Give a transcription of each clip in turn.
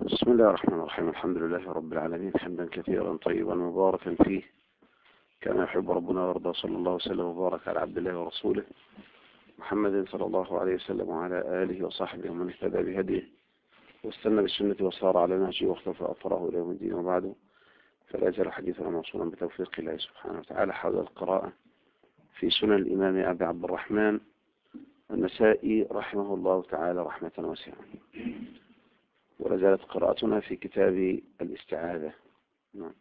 بسم الله الرحمن الرحيم. الحمد لله رب العالمين، حمدا كثيرا طيبا مباركا فيه كما يحب ربنا ويرضى. صلى الله وسلم وبارك على عبد الله ورسوله محمد صلى الله عليه وسلم وعلى آله وصحبه ومن اهتدى بهديه واستنى بالسنة وصار على نهجه واختفى أثره إلى يوم الدين. وبعده فلا يزال حديثنا موصولا بتوفيق الله سبحانه وتعالى حول القراءة في سنن الإمام أبي عبد الرحمن النسائي رحمه الله تعالى رحمة واسعة. ولا زالت قراءتنا في كتاب الاستعاذة. نعم.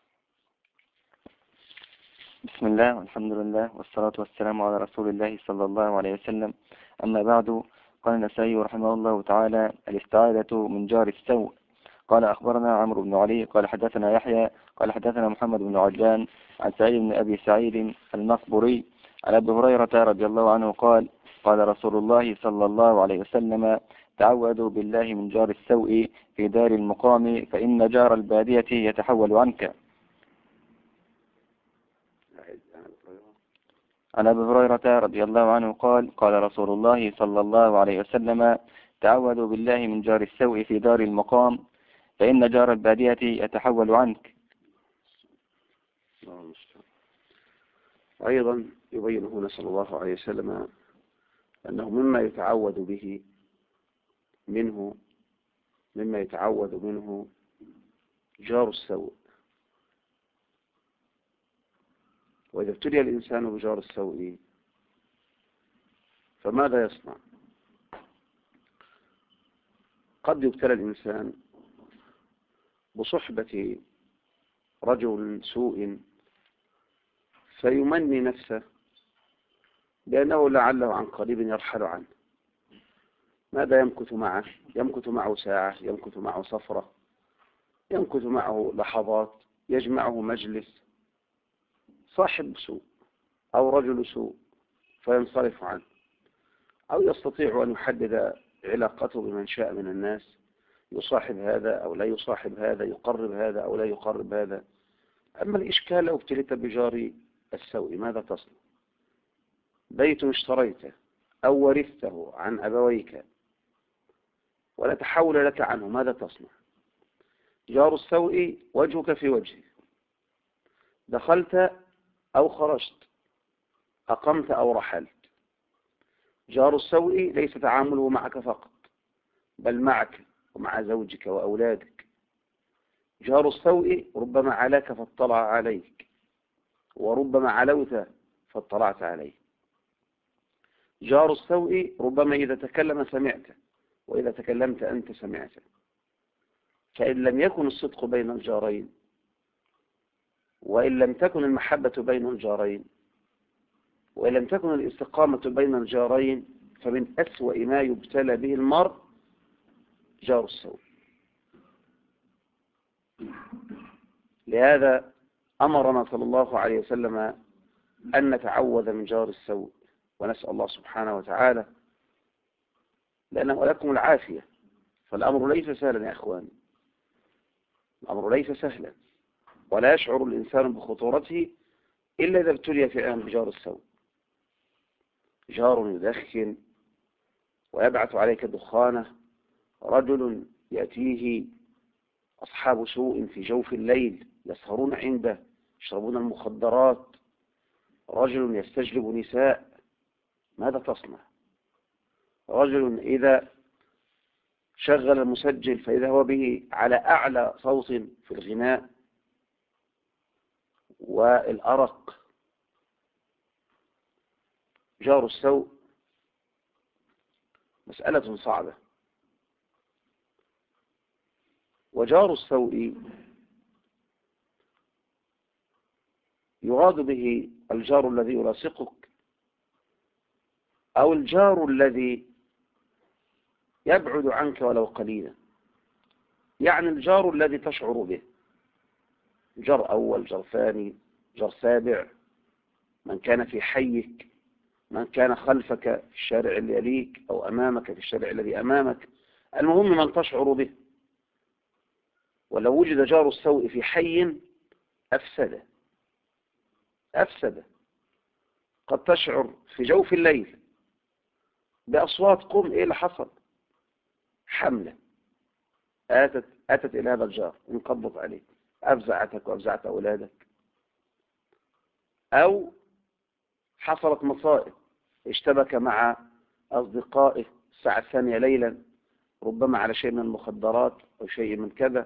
بسم الله والحمد لله والصلاة والسلام على رسول الله صلى الله عليه وسلم. أما بعد، قال النسائي رحمه الله تعالى: الاستعاذة من جار السوء. قال أخبرنا عمرو بن علي قال حدثنا يحيى قال حدثنا محمد بن عجلان عن سعيد بن أبي سعيد المقبري عن أبي هريرة رضي الله عنه قال: قال رسول الله صلى الله عليه وسلم: تعوذوا بالله من جار السوء في دار المقام فإن جار البادية يتحول عنك. عن أبي هريرة رضي الله عنه قال: قال رسول الله صلى الله عليه وسلم: تعوذوا بالله من جار السوء في دار المقام فإن جار البادية يتحول عنك. أيضا يبين هنا صلى الله عليه وسلم أنه مما يتعوذ منه جار السوء. وإذا ابتلي الإنسان بجار السوء فماذا يصنع؟ قد يبتلى الإنسان بصحبة رجل سوء فيمني نفسه بأنه لعله عن قريب يرحل عنه. ماذا يمكث معه؟ يمكث معه ساعة، يمكث معه صفرة، يمكث معه لحظات، يجمعه مجلس. صاحب سوء أو رجل سوء فينصرف عنه، أو يستطيع أن يحدد علاقته بمن شاء من الناس، يصاحب هذا أو لا يصاحب هذا، يقرب هذا أو لا يقرب هذا. أما الإشكال لو ابتليت بجار السوء ماذا تصنع؟ بيت اشتريته أو ورثته عن أبويك ولا تحول لك عنه، ماذا تصنع؟ جار السوء وجهك في وجهه، دخلت أو خرجت، أقمت أو رحلت. جار السوء ليس تعامله معك فقط، بل معك ومع زوجك وأولادك. جار السوء ربما علاك فاطلع عليك، وربما علوت فاطلعت عليه. جار السوء ربما إذا تكلم سمعت، وإذا تكلمت أنت سمعت. فإن لم يكن الصدق بين الجارين، وإن لم تكن المحبة بين الجارين، وإن لم تكن الاستقامة بين الجارين، فمن أسوأ ما يبتلى به المرء جار السوء. لهذا أمرنا صلى الله عليه وسلم أن نتعوذ من جار السوء، ونسأل الله سبحانه وتعالى لنا ولكم العافية. فالأمر ليس سهلا يا أخواني، الأمر ليس سهلا، ولا يشعر الإنسان بخطورته إلا إذا ابتلي فعلا بجار السوء. جار يدخن ويبعث عليك دخانه، رجل يأتيه أصحاب سوء في جوف الليل يسهرون عنده يشربون المخدرات، رجل يستجلب نساء، ماذا تصنع؟ رجل إذا شغل المسجل فإذا هو به على أعلى صوت في الغناء والأرق. جار السوء مسألة صعبة. وجار السوء يراد به الجار الذي يلاصقك، أو الجار الذي يبعد عنك ولو قليلا. يعني الجار الذي تشعر به، جار أول، جار ثاني، جار سابع، من كان في حيك، من كان خلفك في الشارع اللي يليك، أو أمامك في الشارع الذي أمامك، المهم من تشعر به. ولو وجد جار السوء في حي أفسد. قد تشعر في جوف الليل بأصوات، قم إيه اللي حصل؟ حملة، أتت إلى هذا الجار انقضت عليه، أفزعتك وأفزعت أولادك، أو حصلت مصائب، اشتبك مع أصدقائه الساعة الثانية ليلا ربما على شيء من المخدرات أو شيء من كذا.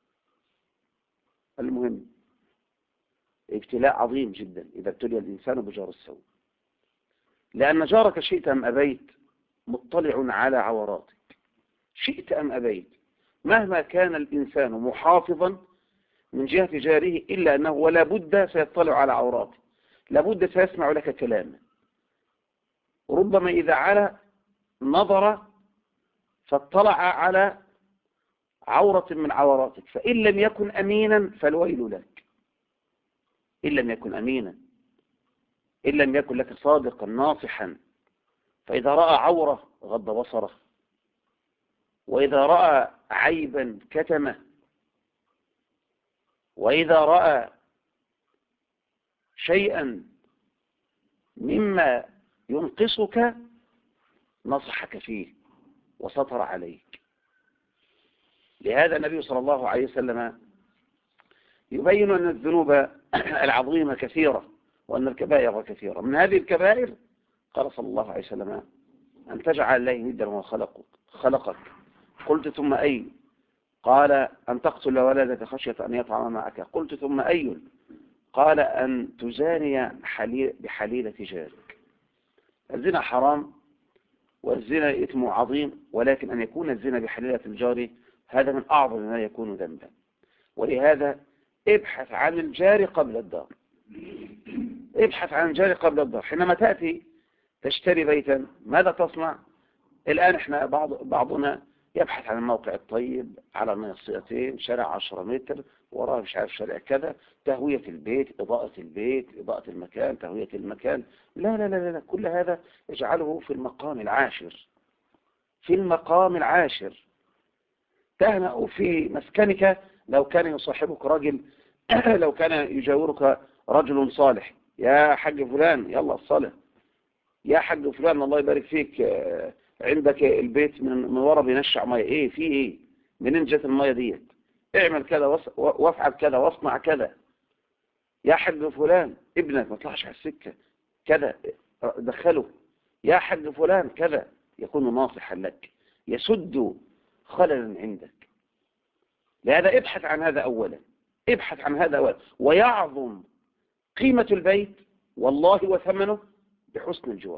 المهم ابتلاء عظيم جدا إذا ابتلي الإنسان بجار السوء، لأن جارك شئت أم أبيت مطلع على عوراتك، شئت أم أبيت، مهما كان الإنسان محافظا من جهة جاره إلا أنه ولا بد سيطلع على عوراته، لابد سيسمع لك كلاما، ربما إذا علا نظر فاطلع على عورة من عوراتك، فإن لم يكن أمينا فالويل لك، إن لم يكن أمينا، إن لم يكن لك صادقا ناصحا، فإذا رأى عورة غض بصره، وإذا رأى عيبا كتمه، وإذا رأى شيئا مما ينقصك نصحك فيه وسطر عليك. لهذا النبي صلى الله عليه وسلم يبين أن الذنوب العظيمة كثيرة وأن الكبائر كثيرة. من هذه الكبائر قال صلى الله عليه وسلم أن تجعل الله ندا وهو خلقك. قلت ثم أي؟ قال أن تقتل ولدك خشية أن يطعم معك. قلت ثم أي؟ قال أن تزاني بحليلة جارك. الزنا حرام والزنا إثم عظيم، ولكن أن يكون الزنا بحليلة الجار هذا من أعظم ما يكون ذنبا. ولهذا ابحث عن الجار قبل الدار، ابحث عن الجار قبل الدار. حينما تأتي تشتري بيتا ماذا تصنع؟ الآن احنا بعضنا يبحث عن الموقع الطيب على الناصيتين، شارع 10 متر، وراه مش عارف شارع كذا، تهوية البيت، إضاءة البيت، إضاءة المكان، تهوية المكان. لا لا لا لا، كل هذا اجعله في المقام العاشر، في المقام العاشر. تهنأ في مسكنك لو كان يصاحبك رجل لو كان يجاورك رجل صالح، يا حاج فلان يلا الصلاة، يا حاج فلان الله يبارك فيك عندك البيت من ورا بينشع ميه، ايه في ايه، منين جت الميه ديت، اعمل كذا وافعل كذا واصنع كذا، يا حاج فلان ابنك ما طلعش على السكه كذا دخله، يا حاج فلان كذا، يكون ناصحا لك يسد خللا عندك. لهذا ابحث عن هذا اولا، ابحث عن هذا اولا. ويعظم قيمة البيت والله وثمنه بحسن الجوار.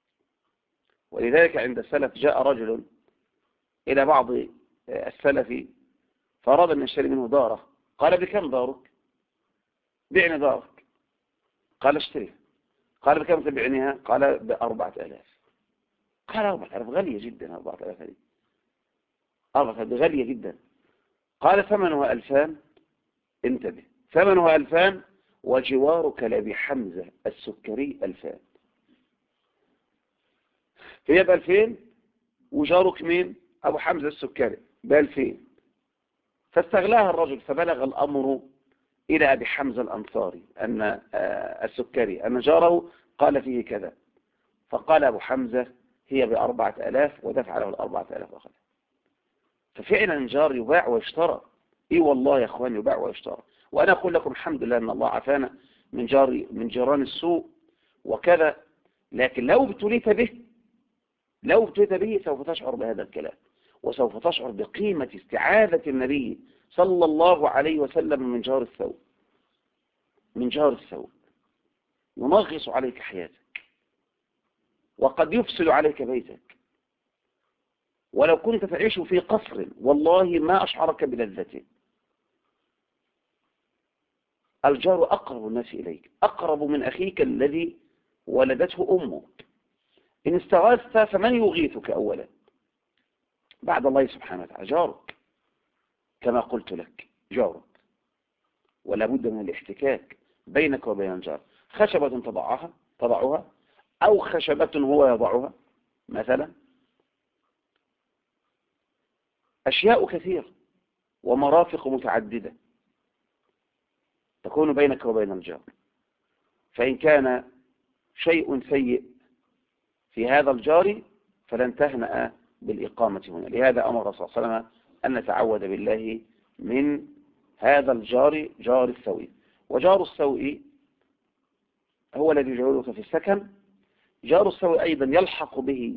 ولذلك عند السلف جاء رجل إلى بعض السلف فأراد أن يشتري منه داره، قال بكم دارك؟ بعني دارك. قال اشتريها. قال بكم تبعنيها؟ قال ب4000. قال 4000 غالية جدا، 4000 هذه 4000 غالية جدا. قال ثمنها 2000. انتبه، ثمنها 2000 وجوارك لأبي حمزة السكري 2000. هي ب2000 وجارك مين؟ أبو حمزة السكري ب2000. فاستغلاها الرجل، فبلغ الأمر إلى أبي حمزة الأنصاري أن السكري أن جاره قال فيه كذا. فقال أبو حمزة هي ب4000 ودفع له 4000 أخذ. ففعلا الجار يباع ويشترى. إيه والله يا أخوان يباع ويشترى. وأنا أقول لكم الحمد لله أن الله عافانا من جيران السوء وكذا، لكن لو ابتليت به سوف تشعر بهذا الكلام، وسوف تشعر بقيمة استعاذة النبي صلى الله عليه وسلم من جار السوء. من جار السوء ينغص عليك حياتك وقد يفسد عليك بيتك، ولو كنت تعيش في قصر والله ما أشعرك بلذته. الجار أقرب الناس إليك، أقرب من أخيك الذي ولدته أمك. إن استغاثت فمن يغيثك أولا بعد الله سبحانه وتعالى؟ جارك، كما قلت لك جارك. ولا بد من الاحتكاك بينك وبين الجار. خشبة تضعها أو خشبة هو يضعها مثلا، أشياء كثيرة ومرافق متعددة تكون بينك وبين الجار. فإن كان شيء سيء في هذا الجار فلن تهنأ بالإقامة هنا. لهذا أمر صلى الله عليه وسلم أن نتعوذ بالله من هذا الجار، جار السوء. وجار السوء هو الذي يجاورك في السكن. جار السوء أيضا يلحق به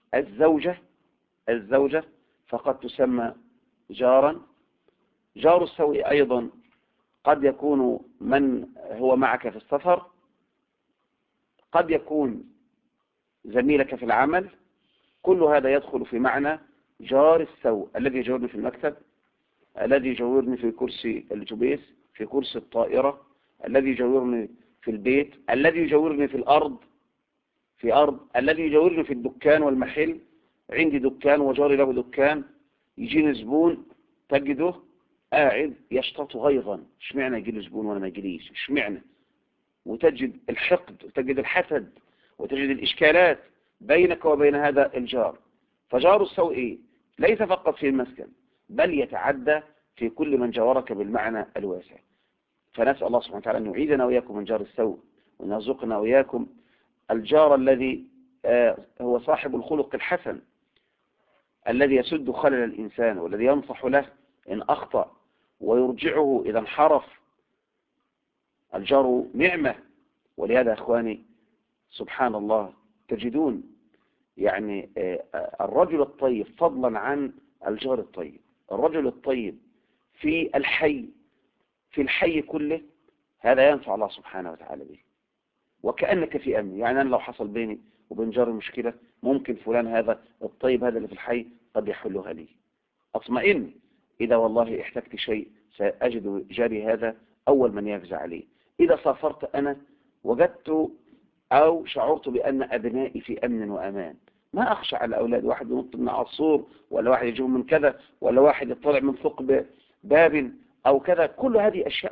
الزوجة فقد تسمى جارا. جار السوء أيضا قد يكون من هو معك في السفر، قد يكون زميلك في العمل. كل هذا يدخل في معنى جار السوء، الذي يجاورني في المكتب، الذي يجاورني في كرسي الأتوبيس، في كرسي الطائرة، الذي يجاورني في البيت، الذي يجاورني في الأرض، الذي يجاورني في الدكان والمحل. عندي دكان وجاري له دكان، يجيني زبون تجده قاعد يشتط غيظا، اشمعنى يجي له زبون وانا ما يجيليش، اشمعنى؟ وتجد الحقد وتجد الحسد وتجد الإشكالات بينك وبين هذا الجار. فجار السوء ليس فقط في المسكن، بل يتعدى في كل من جاورك بالمعنى الواسع. فنسأل الله سبحانه وتعالى أن يعيدنا وإياكم من جار السوء، وأن يرزقنا وإياكم الجار الذي هو صاحب الخلق الحسن، الذي يسد خلل الإنسان، والذي ينصح له إن أخطأ ويرجعه إذا انحرف. الجار نعمة. ولهذا أخواني سبحان الله تجدون يعني الرجل الطيب فضلا عن الجار الطيب، الرجل الطيب في الحي كله، هذا ينفع الله سبحانه وتعالى به، وكأنك في أمن. يعني أنا لو حصل بيني وبين جاري مشكلة، ممكن فلان هذا الطيب هذا اللي في الحي قد يحلها لي، أطمئن. إذا والله احتجت شيء سأجد جاري هذا أول من يفزع عليه. إذا سافرت أنا وجدت أو شعرت بأن أبنائي في أمن وأمان، ما أخشى على أولاد، واحد ينط من عصور، ولا واحد يجيب من كذا، ولا واحد يطلع من فوق باب أو كذا. كل هذه أشياء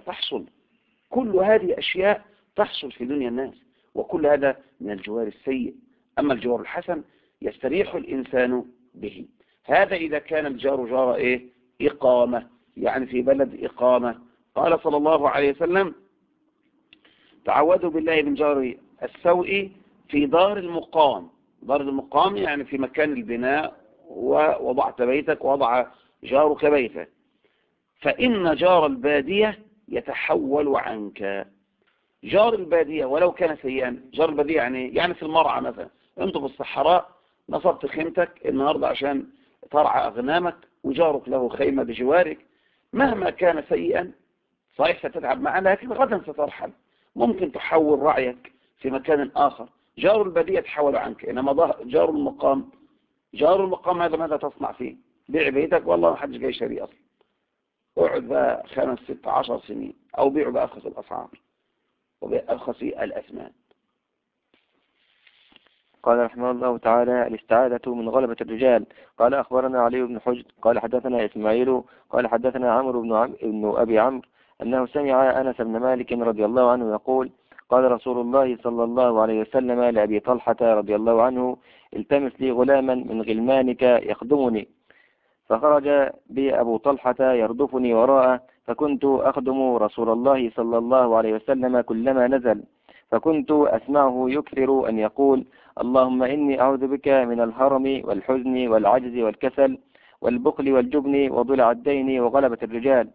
تحصل في دنيا الناس، وكل هذا من الجوار السيء. أما الجوار الحسن يستريح الإنسان به. هذا إذا كان الجار جار إقامة، يعني في بلد إقامة. قال صلى الله عليه وسلم: تعوذوا بالله من جار السوء في دار المقام. دار المقام يعني في مكان البناء، ووضعت بيتك ووضع جارك بيتك. فإن جار البادية يتحول عنك. جار البادية ولو كان سيئا، جار البادية يعني في المرعى مثلا، انت في الصحراء نصبت خيمتك النهاردة عشان ترعى أغنامك، وجارك له خيمة بجوارك، مهما كان سيئا صحيح ستتعب معه، لكن غدا سترحل، ممكن تحول رعيك في مكان آخر. جار البادية تحول عنك. إنما جار المقام هذا ماذا تصنع فيه؟ بيع بيتك، والله ما حدش جاي شاري أصلا، اقعد بقى 5 6 10 سنين، أو بيعوا بأرخص الأسعار وبأرخص الأثمان. قال رحمه الله تعالى: الاستعاذة من غلبة الرجال. قال أخبرنا علي بن حجر قال حدثنا إسماعيل قال حدثنا عمرو بن أبي عمرو أنه سمع أنس بن مالك رضي الله عنه يقول: قال رسول الله صلى الله عليه وسلم لأبي طلحة رضي الله عنه: التمس لي غلاما من غلمانك يخدمني. فخرج بي أبو طلحة يردفني وراءه، فكنت أخدم رسول الله صلى الله عليه وسلم كلما نزل، فكنت أسمعه يكثر أن يقول: اللهم إني أعوذ بك من الهرم والحزن والعجز والكسل والبخل والجبن وضلع الدين وغلبة الرجال.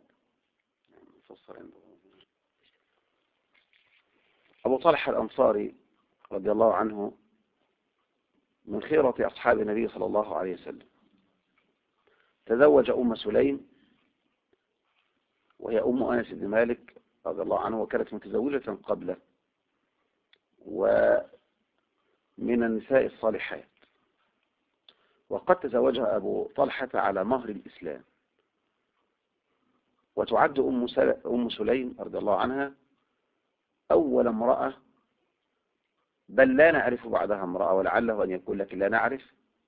أبو طلحة الأنصاري رضي الله عنه من خيرة أصحاب النبي صلى الله عليه وسلم، تزوج أم سليم، وهي أم أنس بن مالك رضي الله عنه، وكانت متزوجة قبله، ومن النساء الصالحات. وقد تزوجها أبو طلحة على مهر الإسلام. وتعد أم سليم رضي الله عنها أول امرأة، بل لا نعرف بعدها امرأة، ولعله أن يكون لكن لا نعرف،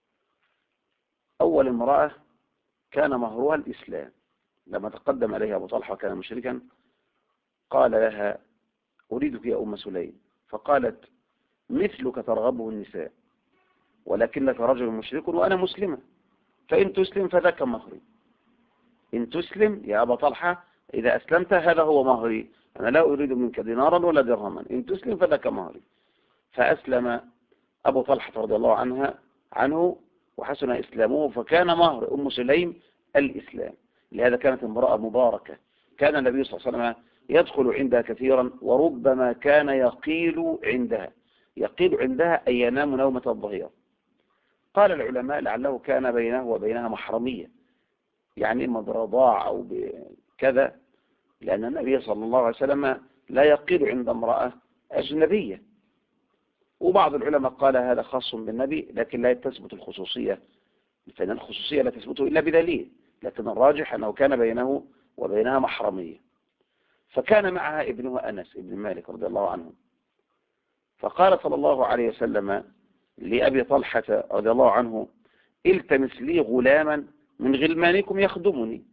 أول امرأة كان مهرها الإسلام. لما تقدم عليها أبو طلحة وكان مشركا، قال لها: أريدك يا أم سليم. فقالت: مثلك ترغبه النساء، ولكنك رجل مشرك وأنا مسلمة، فإن تسلم فذاك مهري. إن تسلم يا أبا طلحة، إذا أسلمت هذا هو مهري، أنا لا أريد منك دينارا ولا درهما، إن تسلم فذاك مهري. فأسلم أبو طلحة رضي الله عنه وحسن إسلامه، فكان مهر أم سليم الإسلام. لهذا كانت امرأة مباركة، كان النبي صلى الله عليه وسلم يدخل عندها كثيرا، وربما كان يقيل عندها. يقيل عندها أي ينام نومة الظهيرة. قال العلماء لعله كان بينه وبينها محرمية، يعني إما برضاع أو بكذا، لأن النبي صلى الله عليه وسلم لا يقيل عند امرأة أجنبية. وبعض العلماء قال هذا خاص بالنبي، لكن لا تثبت الخصوصية، فإن الخصوصية لا تثبت إلا بدليل، لكن الراجح أنه كان بينه وبينها محرمية. فكان معها ابنها أنس ابن مالك رضي الله عنه، فقال صلى الله عليه وسلم لأبي طلحة رضي الله عنه: التمس لي غلاما من غلمانكم يخدمني.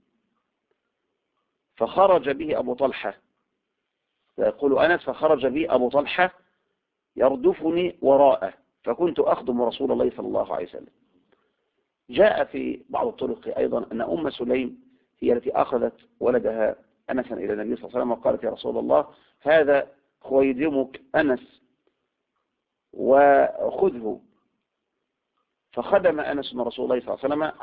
فخرج به أبو طلحة، يقول أنس: فخرج بي أبو طلحة يردفني وراءه، فكنت أخدم رسول الله صلى الله عليه وسلم. جاء في بعض الطرق أيضا أن أم سليم هي التي أخذت ولدها أنسا إلى النبي صلى الله عليه وسلم وقالت: يا رسول الله، هذا خويدمك أنس وخذه. فخدم أنس من رسول الله صلى الله عليه وسلم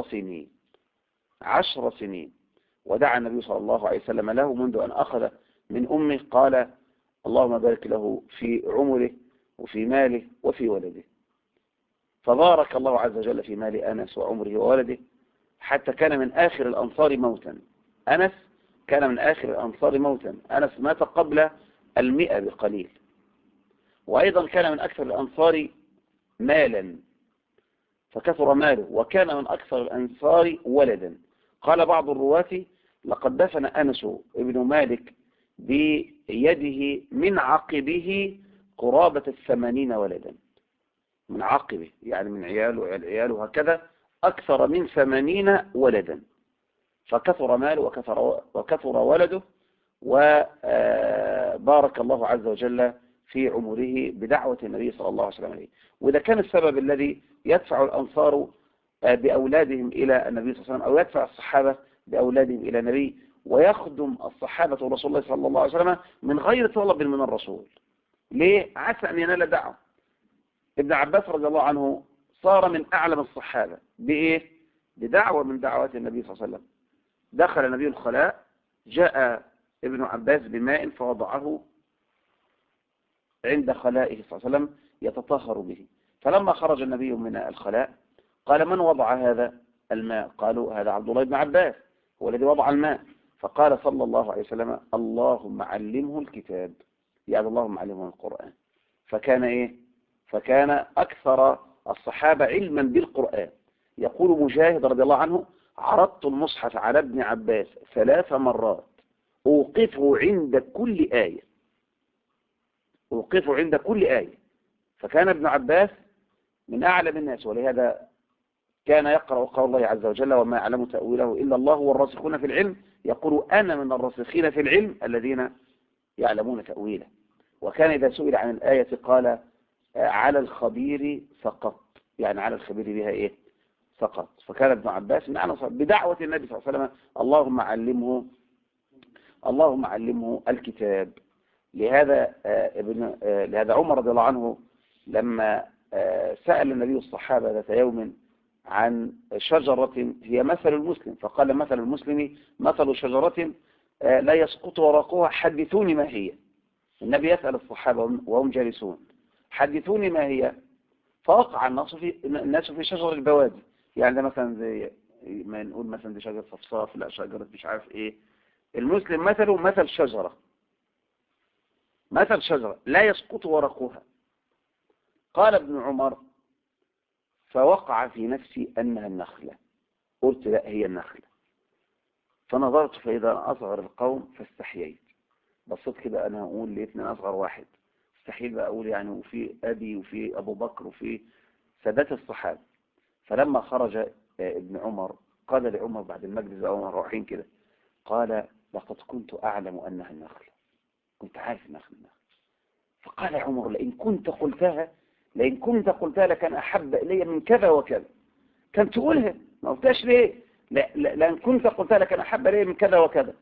10 سنين، ودعا النبي صلى الله عليه وسلم له منذ أن أخذ من أمه، قال: اللهم بارك له في عمره وفي ماله وفي ولده. فبارك الله عز وجل في مال أنس وعمره وولده، حتى كان من آخر الأنصار موتا. أنس كان من آخر الأنصار موتا، أنس مات قبل 100 بقليل. وأيضا كان من أكثر الأنصار مالا، فكثر ماله، وكان من أكثر الأنصار ولدا. قال بعض الرواة: لقد دفن أنس ابن مالك بيده من عقبه قرابة 80 ولدا، من عقبه يعني من عياله وعيال عياله، هكذا أكثر من 80 ولدا. فكثر ماله وكثر ولده، وبارك الله عز وجل في عمره بدعوة النبي صلى الله عليه وسلم. وإذا كان السبب الذي يدفع الأنصار بأولادهم إلى النبي صلى الله عليه وسلم، أو يدفع الصحابة بأولادهم إلى النبي، ويخدم الصحابة رسول الله صلى الله عليه وسلم من غير طلب من الرسول، ليه؟ عسى أن ينال دعوة. ابن عباس رضي الله عنه صار من أعلم الصحابة بإيه؟ بدعوة من دعوات النبي صلى الله عليه وسلم. دخل النبي الخلاء، جاء ابن عباس بماء فوضعه عند خلائه صلى الله عليه وسلم يتطهر به. فلما خرج النبي من الخلاء قال: من وضع هذا الماء؟ قالوا: هذا عبد الله بن عباس هو الذي وضع الماء. فقال صلى الله عليه وسلم: اللهم علمه الكتاب، يعني اللهم علمه القرآن. فكان إيه؟ فكان أكثر الصحابة علما بالقرآن. يقول مجاهد رضي الله عنه: عرضت المصحف على ابن عباس 3 مرات، أوقفه عند كل آية، أوقفه عند كل آية. فكان ابن عباس من أعلم الناس، ولهذا كان يقرأ قول الله عز وجل: وما يعلم تأويله إلا الله والراسخون في العلم. يقول: أنا من الراسخين في العلم الذين يعلمون تأويله. وكان إذا سئل عن الآية قال: على الخبير سقط، يعني على الخبير بها إيه؟ سقط. فكان ابن عباس من أعلم بدعوة النبي صلى الله عليه وسلم: اللهم علمه الكتاب. لهذا عمر رضي الله عنه لما سأل النبي الصحابة ذات يوم عن شجرة هي مثل المسلم، فقال: مثل المسلم مثل شجرة لا يسقط ورقها، حدثوني ما هي. النبي يسأل الصحابة وهم جالسون: حدثوني ما هي. فوقع الناس في شجر البوادي، يعني ده مثلا زي ما نقول مثلا دي شجرة صفصاف، لا شجرة مش عارف ايه. المسلم مثله مثل شجرة لا يسقط ورقها. قال ابن عمر: فوقع في نفسي أنها النخلة. قلت: لا، هي النخلة. فنظرت فإذا أنا أصغر القوم فاستحييت. بصيت كده أنا أقول لقيت أنا أصغر واحد، استحيل بقى أقول يعني، وفي أبي وفي أبو بكر وفي سادات الصحابة. فلما خرج ابن عمر قال لعمر بعد المجلس بقى وهم رايحين كده، قال: لقد كنت أعلم أنها النخلة، كنت عارف النخلة. فقال عمر: لئن كنت قلتها لكان أحب إلي من كذا وكذا. كان تقولها، ما قلتهاش ليه؟ لأن كنت قلتها لكان أحب إلي من كذا وكذا.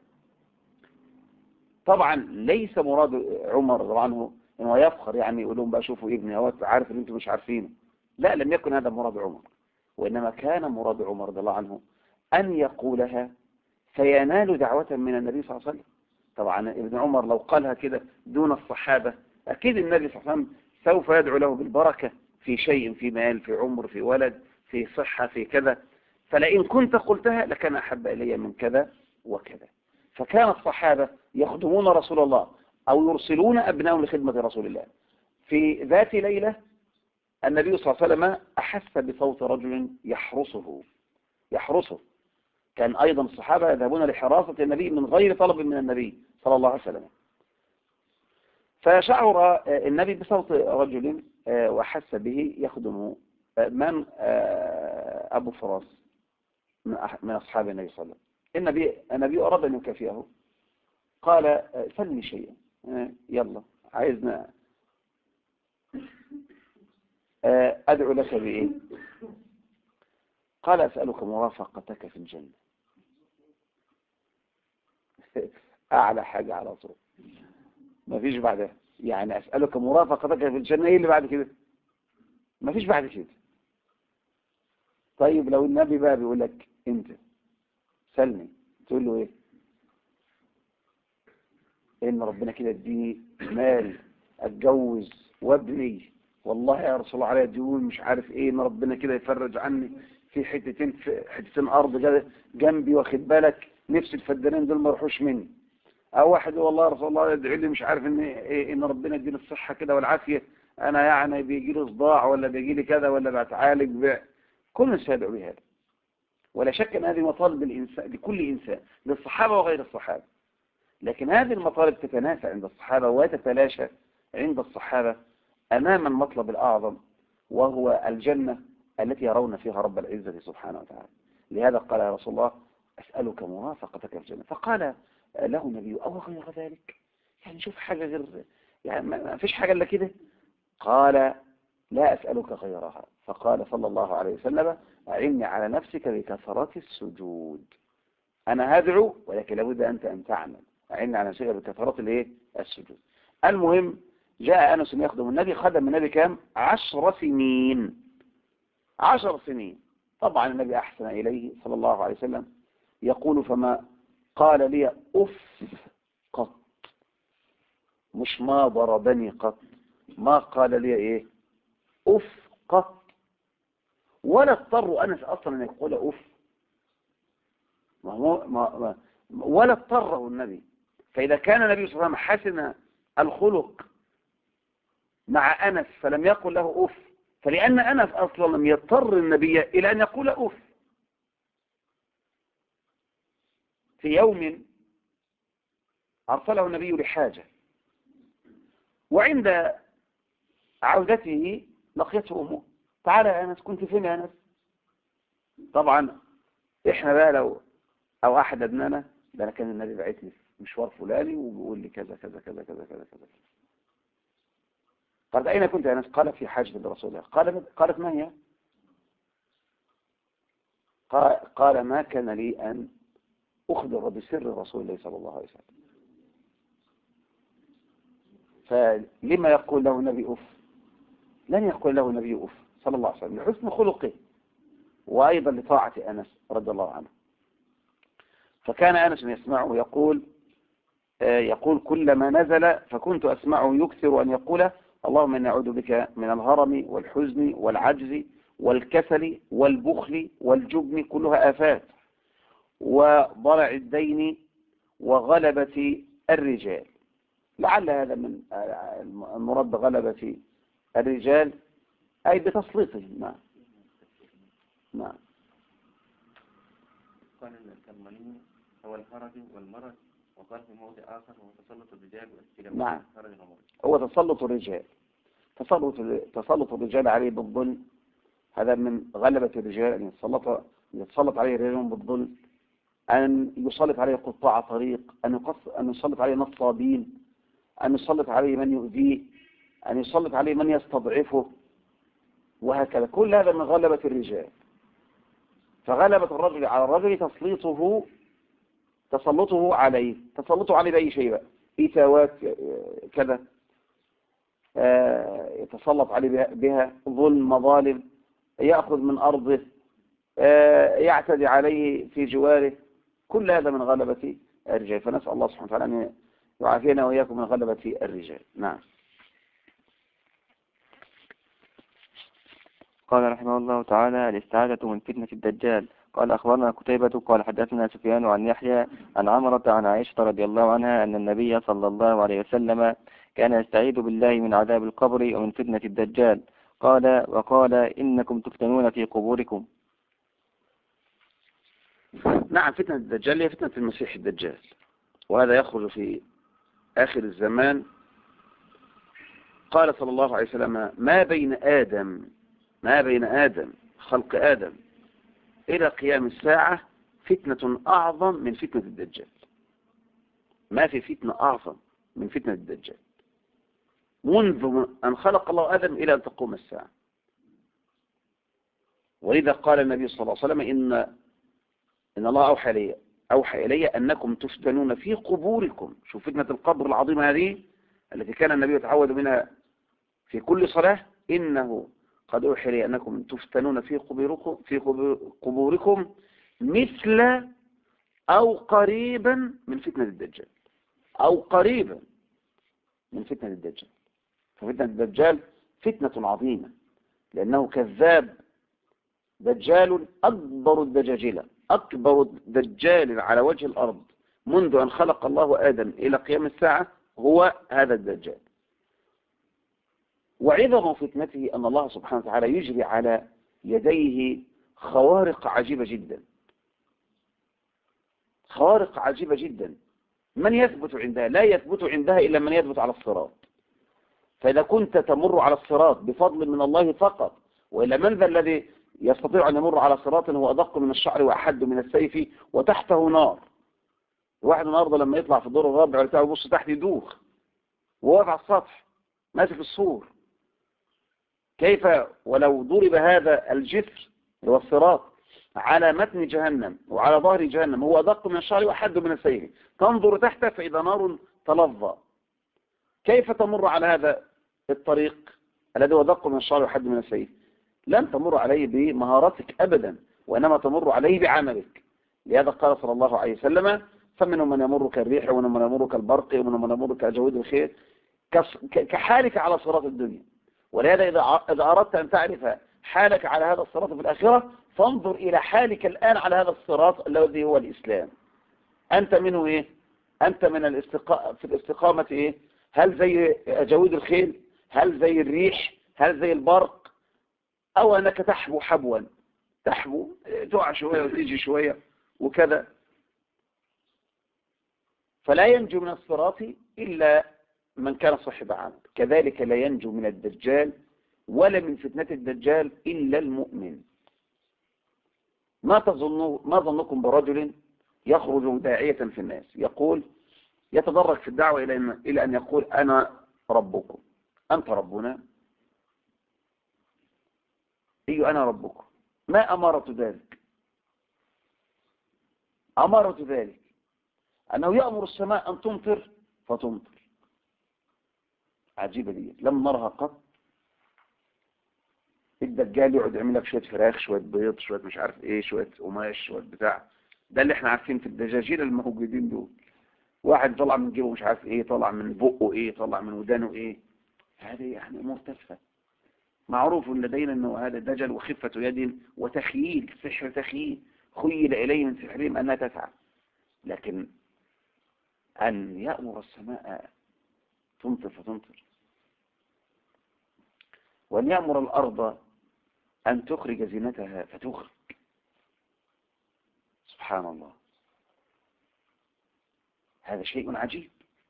طبعا ليس مراد عمر رضي الله عنه انه يفخر، يعني يقول لهم بقى شوفوا ابني هو عارف ان انتم مش عارفينه. لا، لم يكن هذا مراد عمر، وانما كان مراد عمر رضي الله عنه أن يقولها فينال دعوة من النبي صلى الله عليه وسلم. طبعا ابن عمر لو قالها كده دون الصحابة أكيد النبي صلى الله عليه وسلم سوف يدعو له بالبركة في شيء، في مال، في عمر، في ولد، في صحة، في كذا. فلئن كنت قلتها لكان أحب إلي من كذا وكذا. فكان الصحابة يخدمون رسول الله أو يرسلون أبنائهم لخدمة رسول الله. في ذات ليلة النبي صلى الله عليه وسلم أحس بصوت رجل يحرسه. كان أيضا الصحابة يذهبون لحراسة النبي من غير طلب من النبي صلى الله عليه وسلم. فشعر النبي بصوت رجل وحس به يخدم من أبو فراس من أصحاب النبي صلى الله عليه وسلم. النبي أراد أن يكافئه، قال سلني شيئا، يلا عايزنا أدعو لك بإيه؟ قال أسألك مرافقتك في الجنة. أعلى حاجة على طول، ما فيش بعدها. يعني أسألك مرافقتك في الجنة، إيه اللي بعد كده؟ ما فيش بعد كده. طيب لو النبي بقى بيقول لك أنت سلني، تقول له إيه؟ إن ربنا كده اديني مال أتجوز وابني، والله يا رسول الله عليه ديون مش عارف إيه، إن ربنا كده يفرج عني في حتتين أرض جنبي، واخد بالك، نفس الفدانين دول ما يروحوش مني. أو واحد والله يا رسول الله يدعي لي مش عارف إن ربنا يديني الصحة كده والعافية، أنا يعني بيجي لي صداع ولا بيجي لي كذا ولا بتعالج كل سيدعو بهذا. ولا شك أن هذه مطالب الإنسان لكل إنسان، للصحابة وغير الصحابة. لكن هذه المطالب تتناسى عند الصحابة وتتلاشى عند الصحابة أمام المطلب الأعظم، وهو الجنة التي يرون فيها رب العزة سبحانه وتعالى. لهذا قال يا رسول الله أسألك مرافقتك في الجنة. فقال له النبي أو غير ذلك، يعني شوف حاجة غير، يعني ما فيش حاجة إلا كده. قال لا أسألك غيرها. فقال صلى الله عليه وسلم أعني على نفسك بكثرة السجود. أنا هدعو ولكن لابد أنت أن تعمل. أعني على نفسك بكثرة السجود. المهم جاء أنس يخدم النبي، خدم النبي كام؟ 10 سنين. 10 سنين. طبعا النبي أحسن إليه صلى الله عليه وسلم، يقول فما قال لي أف قط، مش ما ضربني قط، ما قال لي إيه؟ أف قط. ولا اضطر أنس أصلا أن يقول أف، ولا اضطره النبي. فإذا كان النبي صلى الله عليه وسلم حسن الخلق مع أنس فلم يقل له أف، فلأن أنس أصلا لم يضطر النبي إلى أن يقول أف. في يوم أرسله النبي لحاجة، وعند عودته لقيته أمه، تعالى يا أنس، كنت فين يا أنس؟ طبعا إحنا بقى أو أحد أبنائنا ده كان النبي بعت لي في مشوار فلاني وبيقول لي كذا كذا كذا كذا كذا كذا. قالت أين كنت يا أنس؟ قال في حاجة لرسول الله. قالت ما هي؟ قال ما كان لي أن أخبر بسر رسول الله صلى الله عليه وسلم. فلما يقول له النبي أف؟ لن يقول له النبي أف صلى الله عليه وسلم، لحسن خلقه وأيضا لطاعة أنس رضي الله عنه. فكان أنس يسمعه يقول كلما نزل فكنت أسمعه يكثر أن يقول اللهم إني أعوذ بك من الهرم والحزن والعجز والكسل والبخل والجبن، كلها آفات، وضلع الدين وغلبة الرجال. لعل هذا من المراد بغلبة الرجال أي بتسليطهم. نعم نعم. قال الكرماني هو الهرج والمرض، وقال في موضع آخر هو تسلط الرجال واستلام. نعم، هو تسلط الرجال، تسلط الرجال عليه بالظلم، هذا من غلبة الرجال، أن يتسلط عليه الرجال بالظلم، أن يسلط عليه قطاع طريق، أن يسلط عليه نصابين، أن يسلط عليه من يؤذيه، أن يسلط عليه من يستضعفه، وهكذا. كل هذا من غلبة الرجال. فغلبة الرجل على الرجل تسلطه عليه بأي شيء بقى، إتاوات كذا، يتسلط عليه بها ظلم، مظالم، يأخذ من أرضه يعتدي عليه في جواره. كل هذا من غلبة الرجال، فنسأل الله سبحانه وتعالى أن يعافينا وإياكم من غلبة الرجال. نعم. قال رحمه الله تعالى: الاستعاذة من فتنة الدجال. قال أخبرنا قتيبة قال حدثنا سفيان عن يحيى عن عمرة عن عائشة رضي الله عنها أن النبي صلى الله عليه وسلم كان يستعيذ بالله من عذاب القبر ومن فتنة الدجال. وقال إنكم تفتنون في قبوركم. نعم، فتنة الدجال هي فتنة المسيح الدجال، وهذا يخرج في آخر الزمان. قال صلى الله عليه وسلم: ما بين آدم خلق آدم إلى قيام الساعة فتنة أعظم من فتنة الدجال. ما في فتنة أعظم من فتنة الدجال منذ أن خلق الله آدم إلى أن تقوم الساعة. ولذا قال النبي صلى الله عليه وسلم: إن الله أوحى إلي أنكم تفتنون في قبوركم. شوف فتنة القبر العظيمة هذه التي كان النبي يتعوذ منها في كل صلاة. إنه قد أوحي لي أنكم تفتنون في قبوركم مثل أو قريبا من فتنة الدجال، أو قريبا من فتنة الدجال. ففتنة الدجال فتنة عظيمة، لأنه كذاب دجال أكبر الدجاجلة، أكبر دجال على وجه الأرض منذ أن خلق الله آدم إلى قيام الساعة هو هذا الدجال. وعظم فتنته أن الله سبحانه وتعالى يجري على يديه خوارق عجيبة جدا، خوارق عجيبة جدا. من يثبت عندها؟ لا يثبت عندها إلا من يثبت على الصراط. فإذا كنت تمر على الصراط بفضل من الله فقط، وإلا من ذا الذي يستطيع أن يمر على صراط هو أدق من الشعر وأحد من السيف وتحته نار؟ واحد النهارده لما يطلع في الدور الرابع بتاعه يبص تحت يدوخ، وواقف على السطح ماسك السور. كيف ولو ضرب هذا الجسر هو الصراط على متن جهنم وعلى ظهر جهنم هو أدق من الشعر وأحد من السيف، تنظر تحته فإذا نار تلظى. كيف تمر على هذا الطريق الذي هو أدق من الشعر وأحد من السيف؟ لن تمر عليه بمهارتك أبدا، وإنما تمر عليه بعملك. لهذا قال صلى الله عليه وسلم: فمنهم من يمر كالريح، ومنهم من يمر كالبرق، ومنهم من يمر كجويد الخير، كحالك على صراط الدنيا. ولهذا إذا أردت أن تعرف حالك على هذا الصراط في الآخرة فانظر إلى حالك الآن على هذا الصراط الذي هو الإسلام. أنت منه إيه؟ أنت من في الاستقامة إيه؟ هل زي جويد الخيل؟ هل زي الريح؟ هل زي البرق؟ أو أنك تحبو حبوا، تحبو تقع شوية وتيجي شوية وكذا. فلا ينجو من الصراط إلا من كان صاحب عمل. كذلك لا ينجو من الدجال ولا من فتنة الدجال إلا المؤمن. ما ظنكم برجل يخرج داعية في الناس يقول يتدرج في الدعوة إلى أن يقول: أنا ربكم، أنت ربنا، أنا ربكم. ما أمارة ذلك؟ أمارة ذلك أنه يأمر السماء أن تمطر فتمطر. عجيبة دي، لم نرها قط. الدجال يقعد يعمل لك شوية فراخ، شوية بيض، شوية مش عارف ايه، شوية قماش، شوية بتاع. ده اللي احنا عارفين في الدجاجيل الموجودين دول. واحد طلع من جيبه مش عارف ايه، طلع من بقه ايه، طلع من ودانه ايه. هذه يعني امور تافهه. معروف لدينا انه هذا دجل وخفة يد وتخييل، سحر تخييل، خيل اليه من سحرهم انها تسعى. لكن ان يأمر السماء تمطر فتمطر، وان يأمر الارض أن تخرج زينتها فتخرج، سبحان الله، هذا شيء عجيب.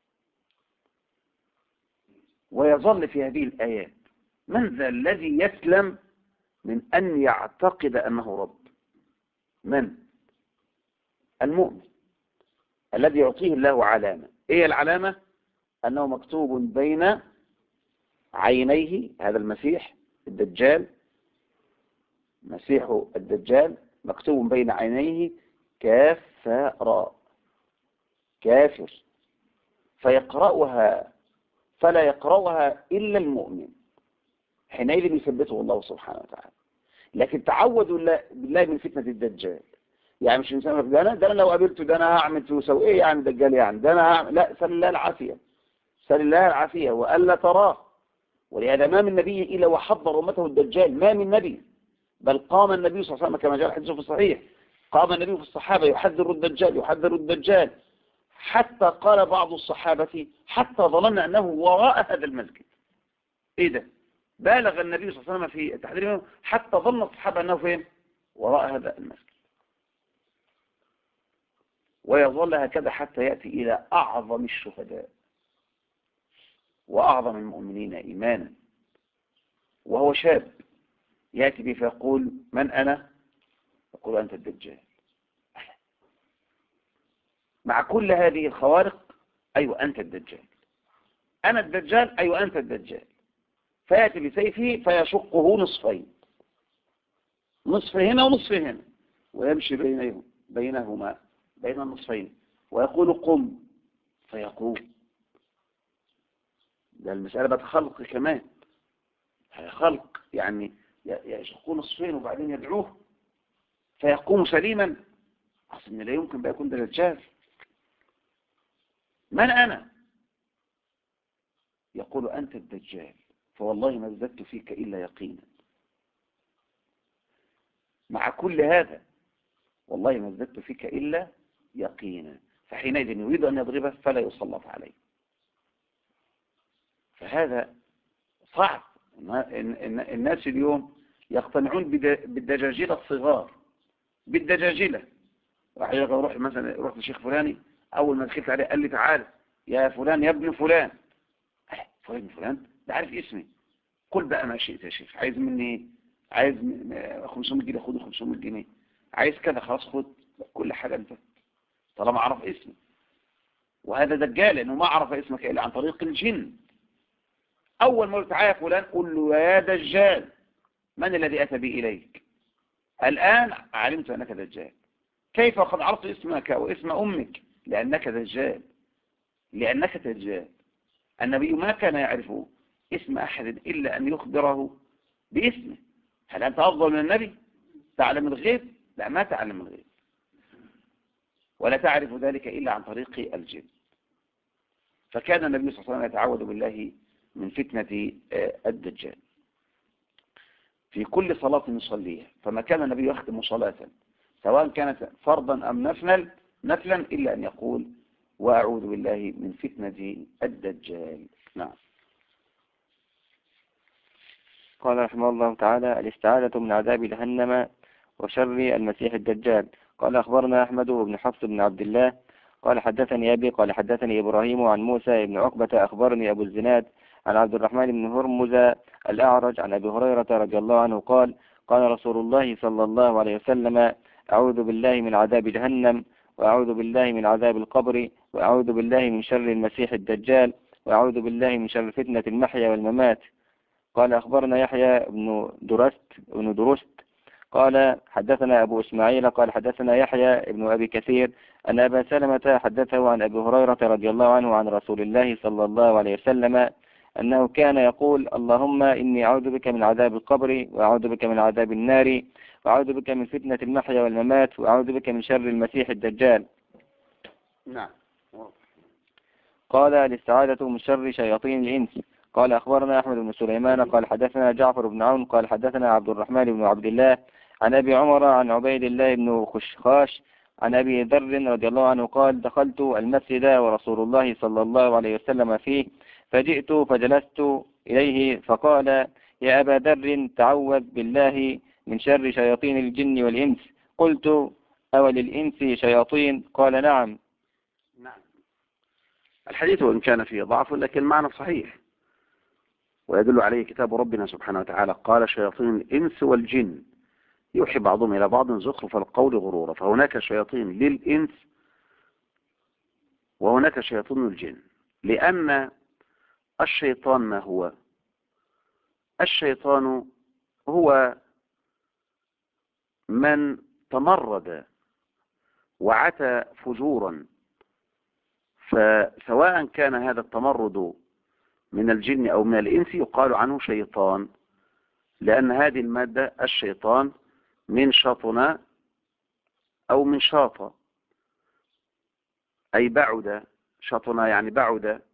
ويظل في هذه الآيات: من ذا الذي يسلم من أن يعتقد أنه رب؟ من؟ المؤمن الذي يعطيه الله علامة. إيه العلامة؟ أنه مكتوب بين عينيه، هذا المسيح الدجال، مسيح الدجال مكتوب بين عينيه كافر، كافر، فيقرأها فلا يقرأها إلا المؤمن. حينئذ يثبته الله سبحانه وتعالى. لكن تعوذوا بالله من فتنة الدجال. يعني مش إنسان ده أنا لو قابلته ده أنا هعمل وسوي إيه يعني الدجال يعني ده أنا هعمل، لا، سل الله العافية، سل الله العافية وألا تراه. ولهذا ما من نبي إلا وحضر أمته الدجال، ما من نبي، بل قام النبي صلى الله عليه وسلم كما جاء الحديث في الصحيح، قام النبي في الصحابة يحذر الدجال يحذر الدجال، حتى قال بعض الصحابة حتى ظننا أنه وراء هذا المسجد. إيه ده؟ بالغ النبي صلى الله عليه وسلم في تحذيره حتى ظن الصحابة أنه فين؟ وراء هذا المسجد. ويظل هكذا حتى يأتي إلى أعظم الشهداء وأعظم المؤمنين إيمانا، وهو شاب يأتي به فيقول من أنا؟ يقول أنت الدجال. مع كل هذه الخوارق، أيوة أنت الدجال، أنا الدجال، أيوة أنت الدجال. فيأتي بسيفه فيشقه نصفين، نصف هنا ونصف هنا، ويمشي بينهما بين النصفين ويقول قم فيقوم. ده المسألة بقى خلق كمان، خلق يعني يشقه نصفين وبعدين يدعوه فيقوم سليما. أصلا لا يمكن بقى يكون ده دجال. من أنا؟ يقول أنت الدجال، فوالله ما ازددت فيك إلا يقينا. مع كل هذا والله ما ازددت فيك إلا يقينا. فحينئذ يريد أن يضربه فلا يسلط عليه. فهذا صعب. الناس اليوم يقتنعون بالدجاجلة الصغار، بالدجاجلة. اروح مثلا رحت للشيخ فلاني، اول ما دخلت عليه قال لي تعال يا فلان يا ابن فلان. فلان فلان ده عارف اسمي. قل بقى ما شئت يا شيخ، عايز مني ايه؟ عايز 500 جنيه خد 500 جنيه، عايز كذا خلاص خد كل حاجه انت طالما عرف اسمي. وهذا دجال لانه ما عرف اسمك الا عن طريق الجن. اول ما قلت تعالى يا فلان قل له يا دجال من الذي اتى بي اليك؟ الان علمت انك دجال. كيف قد عرفت اسمك واسم امك؟ لانك دجال، لانك دجال. النبي ما كان يعرف اسم احد الا ان يخبره باسمه. هل انت افضل من النبي تعلم الغيب؟ لا، ما تعلم الغيب، ولا تعرف ذلك الا عن طريق الجن. فكان النبي صلى الله عليه وسلم يتعوذ بالله من فتنة الدجال في كل صلاة يصليها. فما كان النبي يختم صلاة سواء كانت فرضا أم نفلا إلا أن يقول وأعوذ بالله من فتنة الدجال. نعم. قال رحمه الله تعالى: الاستعاذة من عذاب جهنم وشر المسيح الدجال. قال أخبرنا أحمد بن حفص بن عبد الله قال حدثني أبي قال حدثني إبراهيم عن موسى بن عقبة أخبرني أبو الزناد عن عبد الرحمن بن هرمز الأعرج عن أبي هريرة رضي الله عنه قال: قال رسول الله صلى الله عليه وسلم: أعوذ بالله من عذاب جهنم، وأعوذ بالله من عذاب القبر، وأعوذ بالله من شر المسيح الدجال، وأعوذ بالله من شر فتنة المحيا والممات. قال أخبرنا يحيى بن درست قال حدثنا أبو إسماعيل قال حدثنا يحيى بن أبي كثير أن أبا سلمة حدثه عن أبي هريرة رضي الله عنه عن رسول الله صلى الله عليه وسلم أنه كان يقول: اللهم إني أعوذ بك من عذاب القبر، وأعوذ بك من عذاب النار، وأعوذ بك من فتنة المحيا والممات، وأعوذ بك من شر المسيح الدجال. نعم. قال: الاستعاذة من شر شياطين الإنس. قال أخبرنا أحمد بن سليمان قال حدثنا جعفر بن عون قال حدثنا عبد الرحمن بن عبد الله عن أبي عمر عن عبيد الله بن خشخاش عن أبي ذر رضي الله عنه قال: دخلت المسجد ورسول الله صلى الله عليه وسلم فيه، فجئت فجلست إليه فقال: يا أبا ذر تعوذ بالله من شر شياطين الجن والإنس. قلت: أوللإنس شياطين؟ قال: نعم. نعم. الحديث وإن كان فيه ضعف لكن معنى صحيح، ويدل عليه كتاب ربنا سبحانه وتعالى. قال: شياطين الإنس والجن يوحي بعضهم إلى بعض زخرف القول غرورا. فهناك شياطين للإنس وهناك شياطين الجن. لأن الشيطان ما هو؟ الشيطان هو من تمرد وعتى فجورا، فسواء كان هذا التمرد من الجن أو من الإنس يقال عنه شيطان. لأن هذه المادة الشيطان من شطنا أو من شاط، أي بعد. شطنا يعني بعد.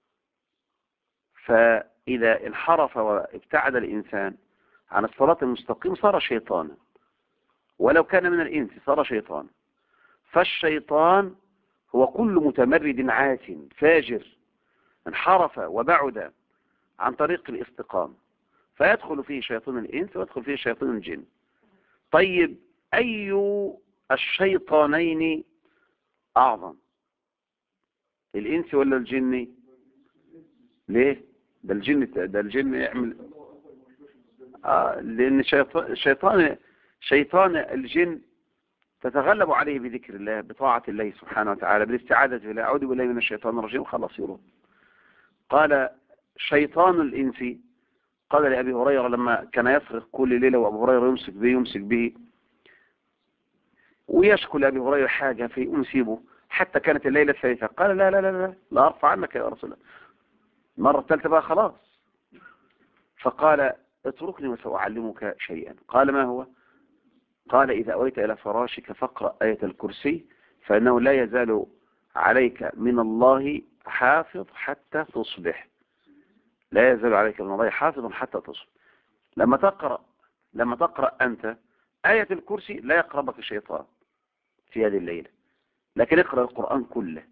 فإذا انحرف وابتعد الإنسان عن الصراط المستقيم صار شيطانا، ولو كان من الإنس صار شيطانا. فالشيطان هو كل متمرد عات فاجر انحرف وبعد عن طريق الاستقامة، فيدخل فيه شيطان الإنس ويدخل فيه شيطان الجن. طيب أي الشيطانين أعظم، الإنس ولا الجن؟ ليه؟ ده الجن يعمل لأن شيطان الجن تتغلب عليه بذكر الله، بطاعة الله سبحانه وتعالى، بالاستعاذة بالله، أعوذ بالله من الشيطان الرجيم، خلاص يروح. قال شيطان الإنس، قال لأبي هريرة لما كان يصرخ كل ليلة وأبو هريرة يمسك به ويشكو لأبي هريرة حاجة في أمسيبه، حتى كانت الليلة الثالثة قال لا لا لا لا لا أرفع عنك يا رسول الله. المرة الثالثة بقى خلاص، فقال اتركني وسأعلمك شيئا. قال ما هو؟ قال إذا أويت إلى فراشك فاقرأ آية الكرسي، فإنه لا يزال عليك من الله حافظ حتى تصبح. لا يزال عليك من الله حافظ حتى تصبح. لما تقرأ أنت آية الكرسي لا يقربك الشيطان في هذه الليلة، لكن اقرأ القرآن كله.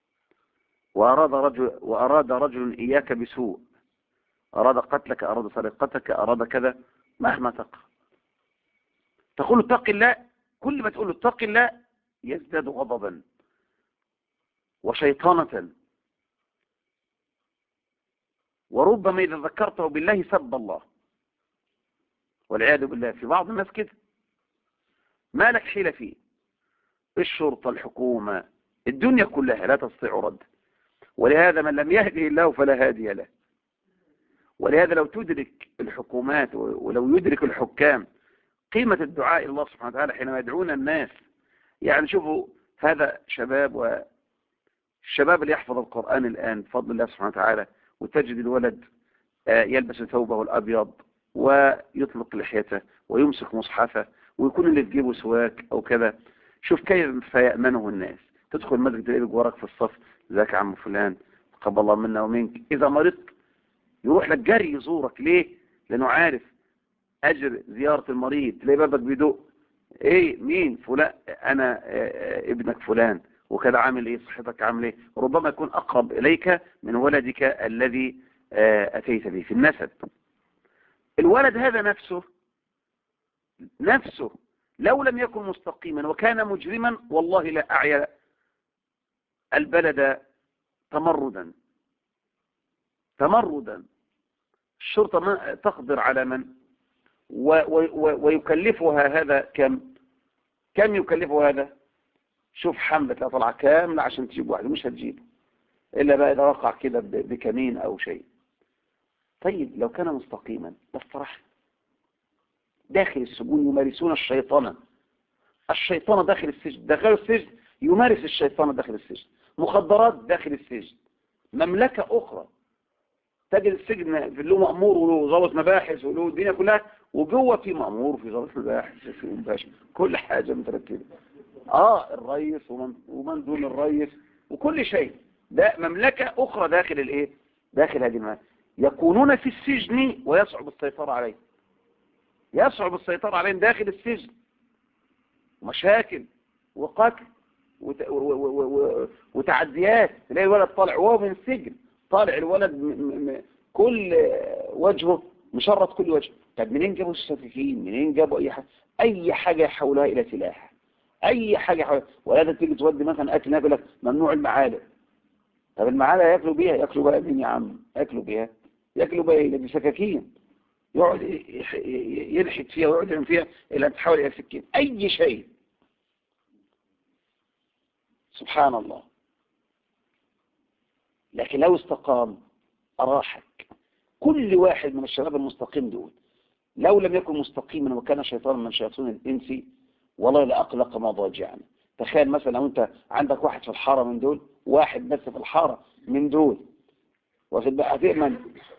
وأراد رجل إياك بسوء، أراد قتلك، أراد سرقتك، أراد كذا، مهما تقرأ تقول اتق الله، كل ما تقول اتق الله يزداد غضبا وشيطانة، وربما إذا ذكرته بالله سب الله والعياذ بالله. في بعض الناس كده ما لك حيلة فيه، الشرطة، الحكومة، الدنيا كلها لا تستطيع رد. ولهذا من لم يهده الله فلا هادي له. ولهذا لو تدرك الحكومات ولو يدرك الحكام قيمة الدعاء إلى الله سبحانه وتعالى حينما يدعون الناس. يعني شوفوا هذا شباب، والشباب اللي يحفظ القرآن الآن بفضل الله سبحانه وتعالى، وتجد الولد يلبس ثوبه الأبيض ويطلق لحيته ويمسك مصحفه، ويكون اللي في جيبه سواك أو كذا. شوف كيف يأمنه الناس. تدخل المسجد تلاقيه وراك في الصف، ذاك يا عم فلان تقبل الله منا ومنك. إذا مرضت يروح لك جري يزورك. ليه؟ لأنه عارف أجر زيارة المريض. تلاقي بابك بيدق، ايه مين؟ فلان، انا ابنك فلان وكذا، عامل ايه؟ صحتك عامل ايه؟ ربما يكون اقرب اليك من ولدك الذي اتيت به في النسب. الولد هذا نفسه لو لم يكن مستقيما وكان مجرما والله لا اعيا البلد تمردا. الشرطة ما تقدر على من ويكلفها هذا كم يكلفه هذا؟ شوف حملة لا طلع كاملة عشان تجيب واحد، مش هتجيبه إلا بقى إذا وقع كده بكمين أو شيء. طيب لو كان مستقيما لاستراح. داخل السجون يمارسون الشيطان داخل السجن، داخل السجن يمارس الشيطان داخل السجن، مخدرات داخل السجن، مملكة أخرى. تجد السجن في له مأمور وله ضابط مباحث وله الدنيا كلها، وجوه في مأمور في ضابط مباحث في مباشر، كل حاجة متركبة. الرئيس ومن دون الرئيس وكل شيء. ده مملكة أخرى داخل الإيه؟ داخل هذه المملكة. يكونون في السجن ويصعب السيطرة عليه، داخل السجن. مشاكل وقتل وتعديات. تلاقي الولد طالع وهو من السجن، طالع الولد كل وجهه مشرط، كل وجه. طب منين جابوا السفيفين؟ منين جابوا اي حاجة يحولها الى سلاح، اي حاجة يحولها. وهذا تيجي تودي مثلا اكل ناكل ممنوع المعالق. طب المعالق ياكلوا بها مين يا عم؟ ياكلوا بها بسكاكين، يقعد ينحت فيها ويقعد يعمل فيها الى ان تحول الى سكين، اي شيء. سبحان الله. لكن لو استقام أراحك. كل واحد من الشباب المستقيم دول لو لم يكن مستقيما وكان شيطانا من شياطين الإنس والله لأقلق مضاجعنا. تخيل مثلا لو أنت عندك واحد في الحارة من دول، واحد بس في الحارة من دول، وهتأمن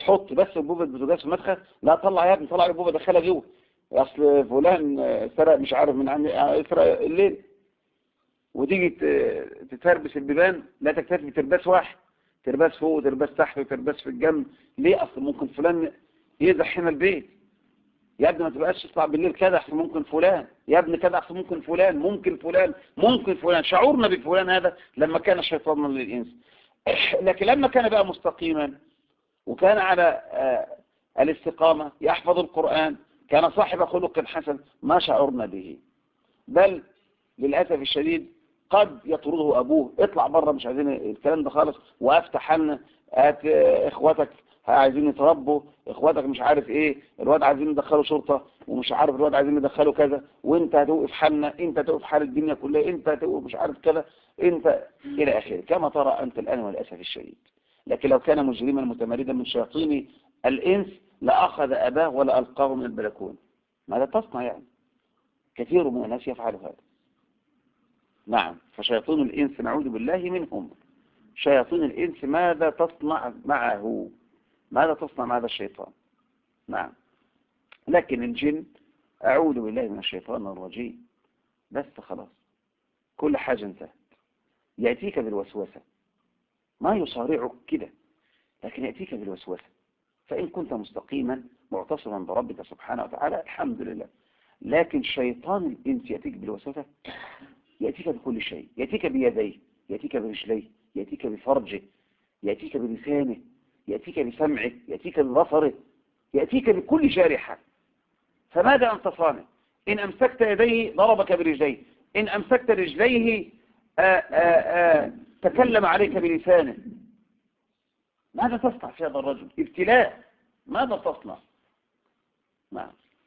تحط بس انبوبة بوتاجاز في المدخل، لا طلع يا ابني، طلع الانبوبة دخلها جوه، اصل فلان سرق مش عارف من عندي سرق الليل. وتيجي تتربس البيبان، لا تكتفي بترباس واحد، ترباس فوق وترباس تحت وترباس في الجنب. ليه؟ اصل ممكن فلان يزح هنا البيت. يا ابني ما تبقاش تطلع بالليل كده احسن ممكن فلان، يا ابني كده احسن ممكن فلان، ممكن فلان، ممكن فلان. شعورنا بفلان هذا لما كان شيطانا للإنس. لكن لما كان بقى مستقيما وكان على الاستقامة، يحفظ القرآن، كان صاحب خلق حسن، ما شعرنا به. بل للأسف الشديد قد يطرده أبوه، اطلع بره مش عايزين الكلام ده خالص، وافتح لنا اخواتك عايزين يتربوا، اخواتك مش عارف ايه، الواد عايزين يدخلوا شرطة، ومش عارف الواد عايزين يدخلوا كذا، وانت هتوقف حالنا، انت هتوقف حال الدنيا كلها، انت هتوقف مش عارف كذا، انت الى اخره، كما ترى انت الان وللاسف الشديد. لكن لو كان مجرما متمردا من شياطين الانس لاخذ اباه ولا القاه من البلكون. ماذا تصنع يعني؟ كثير من الناس يفعل هذا. نعم، فشياطين الإنس نعوذ بالله منهم. شياطين الإنس ماذا تصنع معه؟ ماذا تصنع مع هذا الشيطان؟ نعم. لكن الجن أعوذ بالله من الشيطان الرجيم، بس خلاص كل حاجة انتهت. يأتيك بالوسوسة، ما يصارعك كده، لكن يأتيك بالوسوسة. فإن كنت مستقيما معتصما بربك سبحانه وتعالى الحمد لله. لكن شيطان الإنس يأتيك بالوسوسة، يأتيك بكل شيء، يأتيك بيديه، يأتيك برجليه، يأتيك بفرجه، يأتيك بلسانه، يأتيك بسمعه، يأتيك ببصره، يأتيك بكل جارحة. فماذا أنت صانع؟ إن أمسكت يديه ضربك برجليه، إن أمسكت رجليه تكلم عليك بلسانه. ماذا تصنع في هذا الرجل؟ ابتلاء، ماذا تصنع؟ نعم.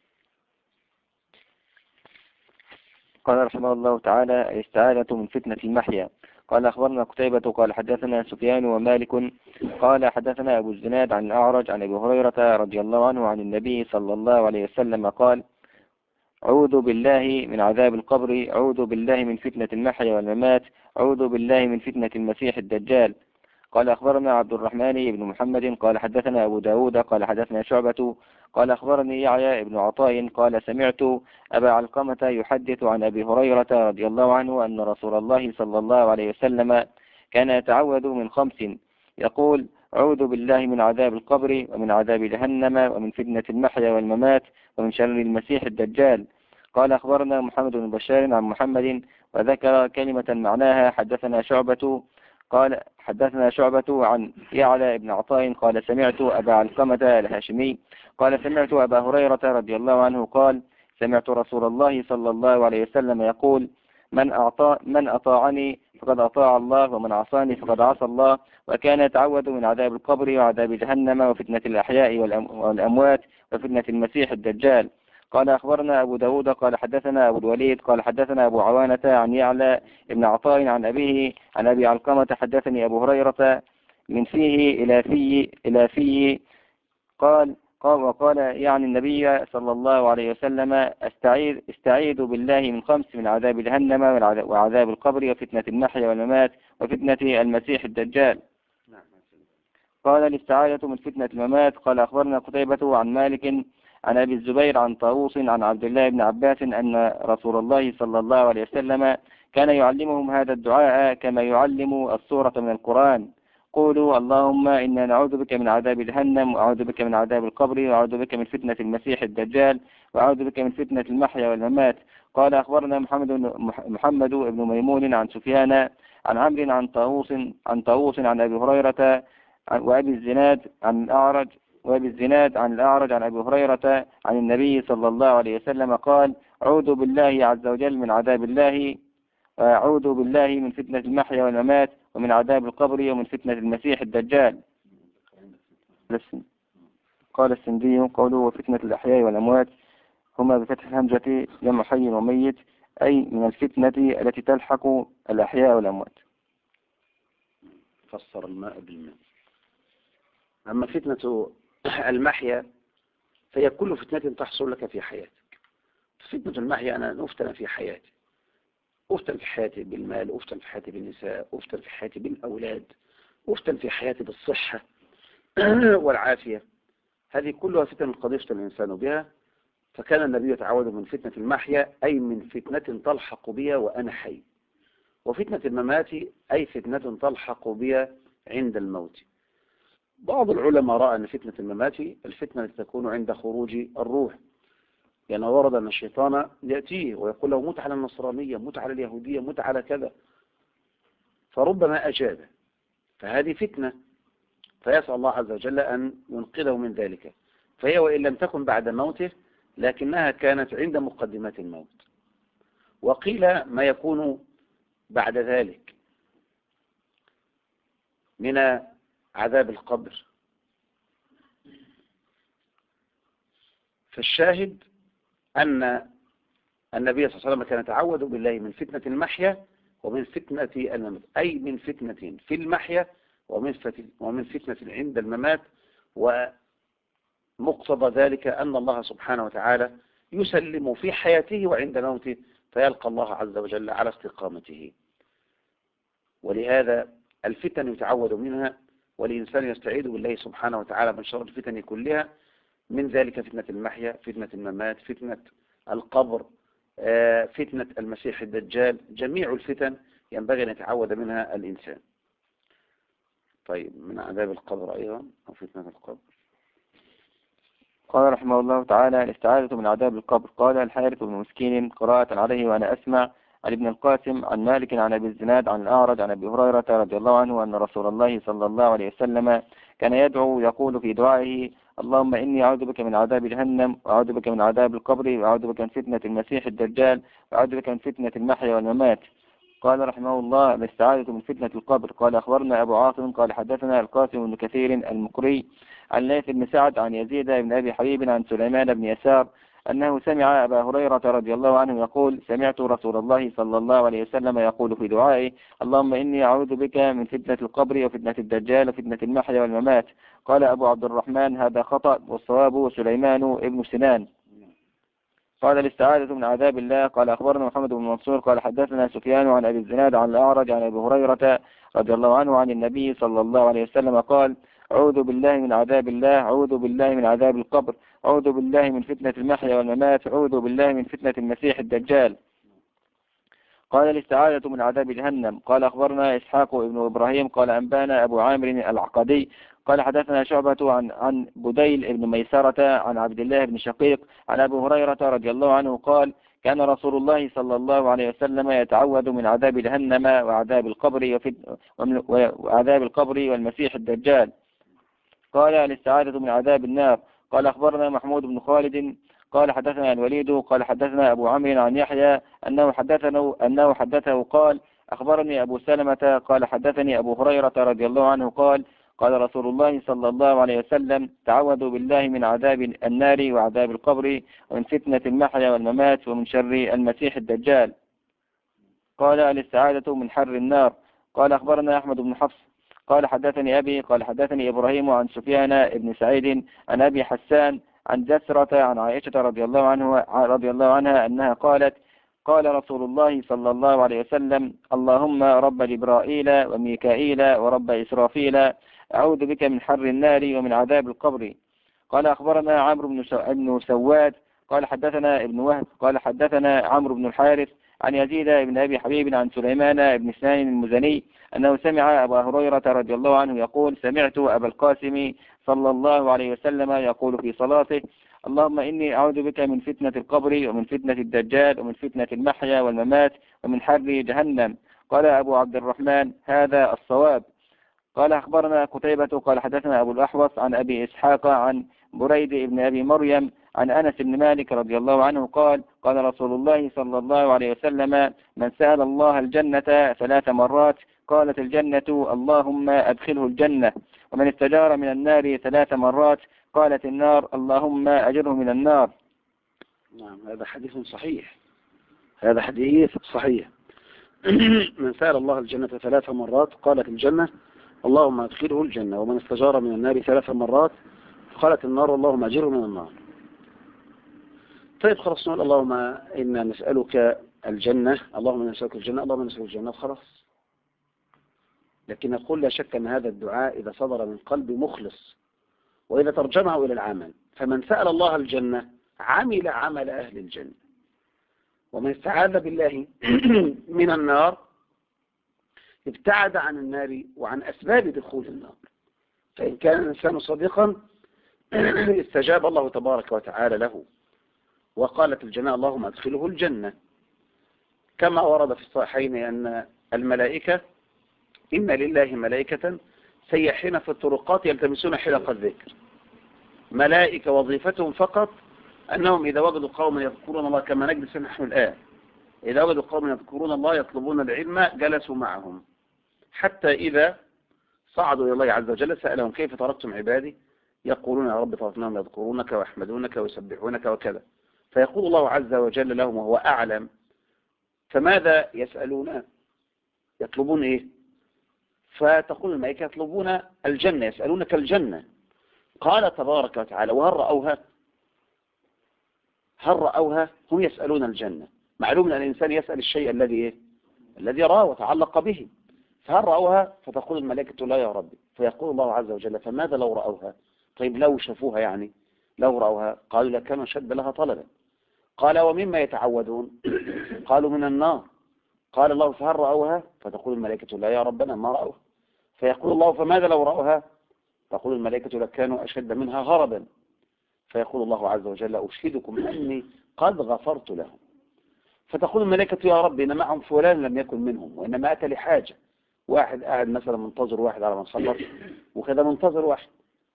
قال رحمه الله تعالى: الاستعاذة من فتنة المحيا. قال أخبرنا قتيبة قال حدثنا سفيان ومالك قال حدثنا أبو الزناد عن الأعرج عن أبي هريرة رضي الله عنه عن النبي صلى الله عليه وسلم قال: أعوذ بالله من عذاب القبر، أعوذ بالله من فتنة المحيا والممات، أعوذ بالله من فتنة المسيح الدجال. قال أخبرنا عبد الرحمن بن محمد قال حدثنا أبو داود قال حدثنا شعبة قال أخبرني يعيى بن عطاء قال سمعت أبا علقمة يحدث عن أبي هريرة رضي الله عنه أن رسول الله صلى الله عليه وسلم كان يتعوذ من 5 يقول: أعوذ بالله من عذاب القبر ومن عذاب جهنم ومن فتنة المحيا والممات ومن شر المسيح الدجال. قال أخبرنا محمد بن بشار عن محمد وذكر كلمة معناها. حدثنا شعبة عن يعلى بن عطاء قال سمعت أبا علقمة الهاشمي قال سمعت أبا هريرة رضي الله عنه قال: سمعت رسول الله صلى الله عليه وسلم يقول: من أطاعني فقد أطاع الله، ومن عصاني فقد عصى الله. وكان يتعوذ من عذاب القبر وعذاب جهنم وفتنة الأحياء والأموات وفتنة المسيح الدجال. قال أخبرنا أبو داود قال حدثنا أبو الوليد قال حدثنا أبو عوانة عن يعلى ابن عطاء عن أبيه عن أبي علقمة حدثني أبو هريرة من فيه إلى فيه وقال يعني النبي صلى الله عليه وسلم: استعيذ بالله من 5 من عذاب جهنم وعذاب القبر وفتنة المحيا والممات وفتنة المسيح الدجال. قال: الاستعاذة من فتنة الممات. قال أخبرنا قتيبة عن مالك عن أبي الزبير عن طاووس عن عبد الله بن عباس أن رسول الله صلى الله عليه وسلم كان يعلمهم هذا الدعاء كما يعلم السورة من القرآن: قولوا اللهم إنا نعوذ بك من عذاب جهنم، وأعوذ بك من عذاب القبر، وأعوذ بك من فتنة المسيح الدجال، وأعوذ بك من فتنة المحيا والممات. قال أخبرنا محمد بن ميمون عن سفيان عن عمرو عن طاووس عن أبي هريرة وأبي الزناد عن الأعرج عن أبي هريرة عن النبي صلى الله عليه وسلم قال: أعوذ بالله عز وجل من عذاب الله، أعوذ بالله من فتنة المحيا والممات ومن عذاب القبر ومن فتنة المسيح الدجال. قال السندي: قوله وفتنة الأحياء والأموات هما بفتح الهمزة جمع حي وميت، أي من الفتنة التي تلحق الأحياء والأموات. فسر الماء بالماء. أما فتنة المحيا فهي كل فتنة تحصل لك في حياتك. فتنة المحيا أنا أفتن في حياتي، أفتن في حياتي بالمال، أفتن في حياتي بالنساء، أفتن في حياتي بالأولاد، أفتن في حياتي بالصحة، والعافية، هذه كلها فتن قد يفتن الإنسان بها. فكان النبي يتعوذ من فتنة المحيا، أي من فتنة تلحق بها وأنا حي، وفتنة الممات أي فتنة تلحق بها عند الموت. بعض العلماء رأى أن فتنة الممات الفتنة التي تكون عند خروج الروح، لأن ورد أن الشيطان يأتيه ويقول له مت على النصرانية، مت على اليهودية، مت على كذا، فربما أجابه، فهذه فتنة، فيسأل الله عز وجل أن ينقذه من ذلك. فهي وإن لم تكن بعد موته لكنها كانت عند مقدمات الموت. وقيل ما يكون بعد ذلك من عذاب القبر. فالشاهد أن النبي صلى الله عليه وسلم كان يتعوذ بالله من فتنة المحيا ومن فتنة الممات، أي من فتنة في المحيا ومن فتنة عند الممات. ومقتضى ذلك أن الله سبحانه وتعالى يسلم في حياته وعند موته، فيلقى الله عز وجل على استقامته. ولهذا الفتن يتعوذ منها، والإنسان يستعيذ بالله سبحانه وتعالى من شر الفتن كلها، من ذلك فتنة المحيا، فتنة الممات، فتنة القبر، فتنة المسيح الدجال. جميع الفتن ينبغي أن يتعوذ منها الإنسان. طيب، من عذاب القبر أيضا أو فتنة القبر. قال رحمه الله تعالى: الاستعاذة من عذاب القبر. قال الحارث بن مسكين قراءة عليه وأنا أسمع عن ابن القاسم عن مالك عن أبي الزناد عن الأعرج عن أبي هريرة رضي الله عنه أن رسول الله صلى الله عليه وسلم كان يدعو يقول في دعائه: اللهم إني أعوذ بك من عذاب جهنم، وأعوذ بك من عذاب القبر، وأعوذ بك من فتنة المسيح الدجال، وأعوذ بك من فتنة المحيا والممات. قال رحمه الله: الاستعاذة من فتنة القبر. قال أخبرنا أبو عاصم قال حدثنا القاسم بن كثير المقري عن ليث بن سعد عن يزيد بن أبي حبيب عن سليمان بن يسار أنه سمع أبا هريرة رضي الله عنه يقول: سمعت رسول الله صلى الله عليه وسلم يقول في دعائه: اللهم إني أعوذ بك من فتنة القبر وفتنة الدجال وفتنة المحيا والممات. قال أبو عبد الرحمن: هذا خطأ، والصواب سليمان ابن سنان. قال الاستعاذة من عذاب الله. قال أخبرنا محمد بن منصور قال حدثنا سفيان عن أبي الزناد عن الأعرج عن أبي هريرة رضي الله عنه عن النبي صلى الله عليه وسلم قال: أعوذ بالله من عذاب الله، أعوذ بالله من عذاب القبر، أعوذ بالله من فتنة المحيا والممات، أعوذ بالله من فتنة المسيح الدجال. قال الاستعاذة من عذاب جهنم. قال أخبرنا إسحاق ابن إبراهيم قال أنبانا أبو عامر العقدي قال حدثنا شعبة عن بديل ابن ميسرة عن عبد الله بن شقيق عن أبي هريرة رضي الله عنه قال: كان رسول الله صلى الله عليه وسلم يتعوذ من عذاب جهنم وعذاب القبر والمسيح الدجال. قال الاستعاذة من عذاب النار. قال أخبرنا محمود بن خالد قال حدثنا الوليد قال حدثنا أبو عمرو عن يحيى أنه حدثه قال: أخبرني أبو سلمة قال حدثني أبو هريرة رضي الله عنه قال: قال رسول الله صلى الله عليه وسلم: تعوذوا بالله من عذاب النار وعذاب القبر ومن فتنة المحيا والممات ومن شر المسيح الدجال. قال الاستعاذة من حر النار. قال أخبرنا أحمد بن حفص قال حدثني أبي قال حدثني إبراهيم عن سفيان بن سعيد عن أبي حسان عن جسرة عن عائشة رضي الله عنها أنها قالت: قال رسول الله صلى الله عليه وسلم: اللهم رب جبرائيل وميكائيل ورب إسرافيل، أعوذ بك من حر النار ومن عذاب القبر. قال أخبرنا عمرو بن سواد قال حدثنا ابن وهب قال حدثنا عمرو بن الحارث عن يزيد بن أبي حبيب عن سليمان بن سنان المزني أنه سمع أبا هريرة رضي الله عنه يقول: سمعت أبا القاسم صلى الله عليه وسلم يقول في صلاته: اللهم إني أعوذ بك من فتنة القبر ومن فتنة الدجال ومن فتنة المحيا والممات ومن حر جهنم. قال أبو عبد الرحمن: هذا الصواب. قال أخبرنا قتيبة قال حدثنا أبو الأحوص عن أبي إسحاق عن بريد بن أبي مريم عن أنس بن مالك رضي الله عنه قال: قال رسول الله صلى الله عليه وسلم: من سأل الله الجنة 3 مرات قالت الجنة اللهم أدخله الجنة، ومن استجار من النار 3 مرات قالت النار اللهم أجره من النار. نعم، هذا حديث صحيح، هذا حديث صحيح. من سأل الله الجنة 3 مرات قالت الجنة اللهم أدخله الجنة، ومن استجار من النار 3 مرات قالت النار اللهم أجره من النار. طيب خلاص، نقول اللهم إنا نسألك الجنة، اللهم إنا نسألك الجنة، اللهم إنا نسألك الجنة، خلاص. لكن نقول لا شك أن هذا الدعاء إذا صدر من قلب مخلص وإذا ترجمه إلى العمل، فمن سأل الله الجنة عمل عمل أهل الجنة، ومن استعاذ بالله من النار ابتعد عن النار وعن أسباب دخول النار. فإن كان الإنسان صديقا استجاب الله تبارك وتعالى له، وقالت الجنة اللهم أدخله الجنة، كما ورد في الصحيحين أن الملائكة إن لله ملائكة سيحين في الطرقات يلتمسون حلق الذكر، ملائكة وظيفتهم فقط أنهم إذا وجدوا قوما يذكرون الله كما نجلس نحن الآن، إذا وجدوا قوما يذكرون الله يطلبون العلم جلسوا معهم، حتى إذا صعدوا إلى الله عز وجل سألهم كيف تركتم عبادي؟ يقولون يا رب تركناهم يذكرونك ويحمدونك ويسبحونك وكذا، فيقول الله عز وجل لهم وهو أعلم فماذا يسألون؟ يطلبون إيه؟ فتقول الملائكة يطلبون الجنة، يسألونك الجنة. قال تبارك وتعالى وهل رأوها؟ هل رأوها؟ هم يسألون الجنة. معلوم أن الإنسان يسأل الشيء الذي إيه؟ الذي رأى وتعلق به. فهل رأوها؟ فتقول الملائكة لا يا ربي، فيقول الله عز وجل فماذا لو رأوها؟ طيب لو شافوها يعني، لو رأوها قالوا لكانوا شد لها طلبا. قال ومما يتعوذون؟ قالوا من النار. قال الله فهل رأوها؟ فتقول الملائكة لا يا ربنا ما رأوها. فيقول الله فماذا لو رأوها؟ تقول الملائكة لكانوا أشد منها هربا. فيقول الله عز وجل أشهدكم أني قد غفرت لهم. فتقول الملائكة يا رب إن معهم فلان لم يكن منهم وإنما أتى لحاجة، واحد قاعد مثلا منتظر واحد على ما نخلص وكذا منتظر واحد،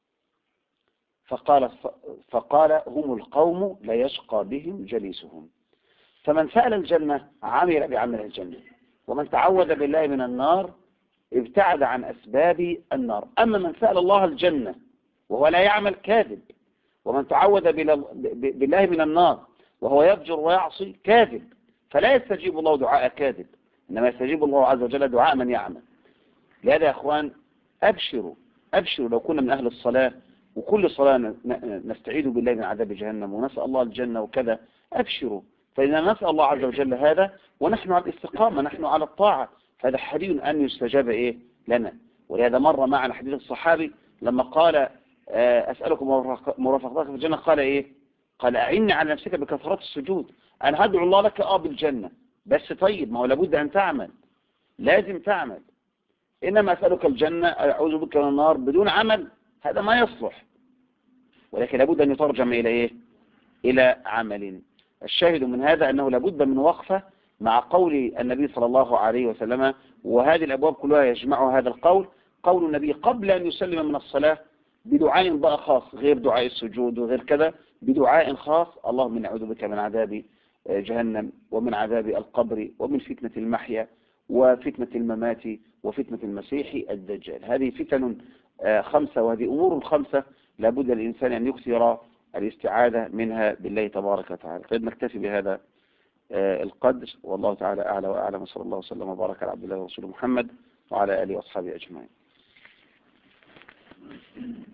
فقال هم القوم لا يشقى بهم جليسهم. فمن سأل الجنة عمل بعمل الجنة، ومن تعوذ بالله من النار ابتعد عن أسباب النار. أما من سأل الله الجنة وهو لا يعمل كاذب، ومن تعوذ بالله من النار وهو يفجر ويعصي كاذب، فلا يستجيب الله دعاء كاذب، إنما يستجيب الله عز وجل دعاء من يعمل. لهذا يا أخوان أبشروا لو كنا من أهل الصلاة وكل صلاة نستعيذ بالله من عذاب جهنم ونسأل الله الجنة وكذا، أبشروا، فإذا نسأل الله عز وجل هذا ونحن على الاستقامة، نحن على الطاعة، فهذا حري أن يستجاب إيه لنا. ولهذا مر معنا حديث الصحابي لما قال أسألكم مرافقتك في الجنة، قال إيه؟ قال أعني على نفسك بكثرة السجود. أنا هدعو الله لك بالجنة، بس طيب ما هو لابد أن تعمل، لازم تعمل. إنما أسألك الجنة أعوذ بك من النار بدون عمل هذا ما يصلح، ولكن لابد أن يترجم إلى إيه؟ إلى عمل. الشاهد من هذا أنه لابد من وقفة مع قول النبي صلى الله عليه وسلم، وهذه الأبواب كلها يجمع هذا القول، قول النبي قبل أن يسلم من الصلاة بدعاء بقى خاص غير دعاء السجود وغير كذا، بدعاء خاص اللهم إني أعوذ بك من عذاب جهنم ومن عذاب القبر ومن فتنة المحيا وفتنة الممات وفتنة المسيح الدجال. هذه فتن 5، وهذه أمور 5 لابد للإنسان أن يكثر الاستعاذة منها بالله تبارك وتعالى. طيب نكتفي بهذا القدر، والله تعالى أعلى وأعلم، صلى الله وسلم وبارك على عبد الله ورسوله محمد وعلى آله وأصحابه أجمعين.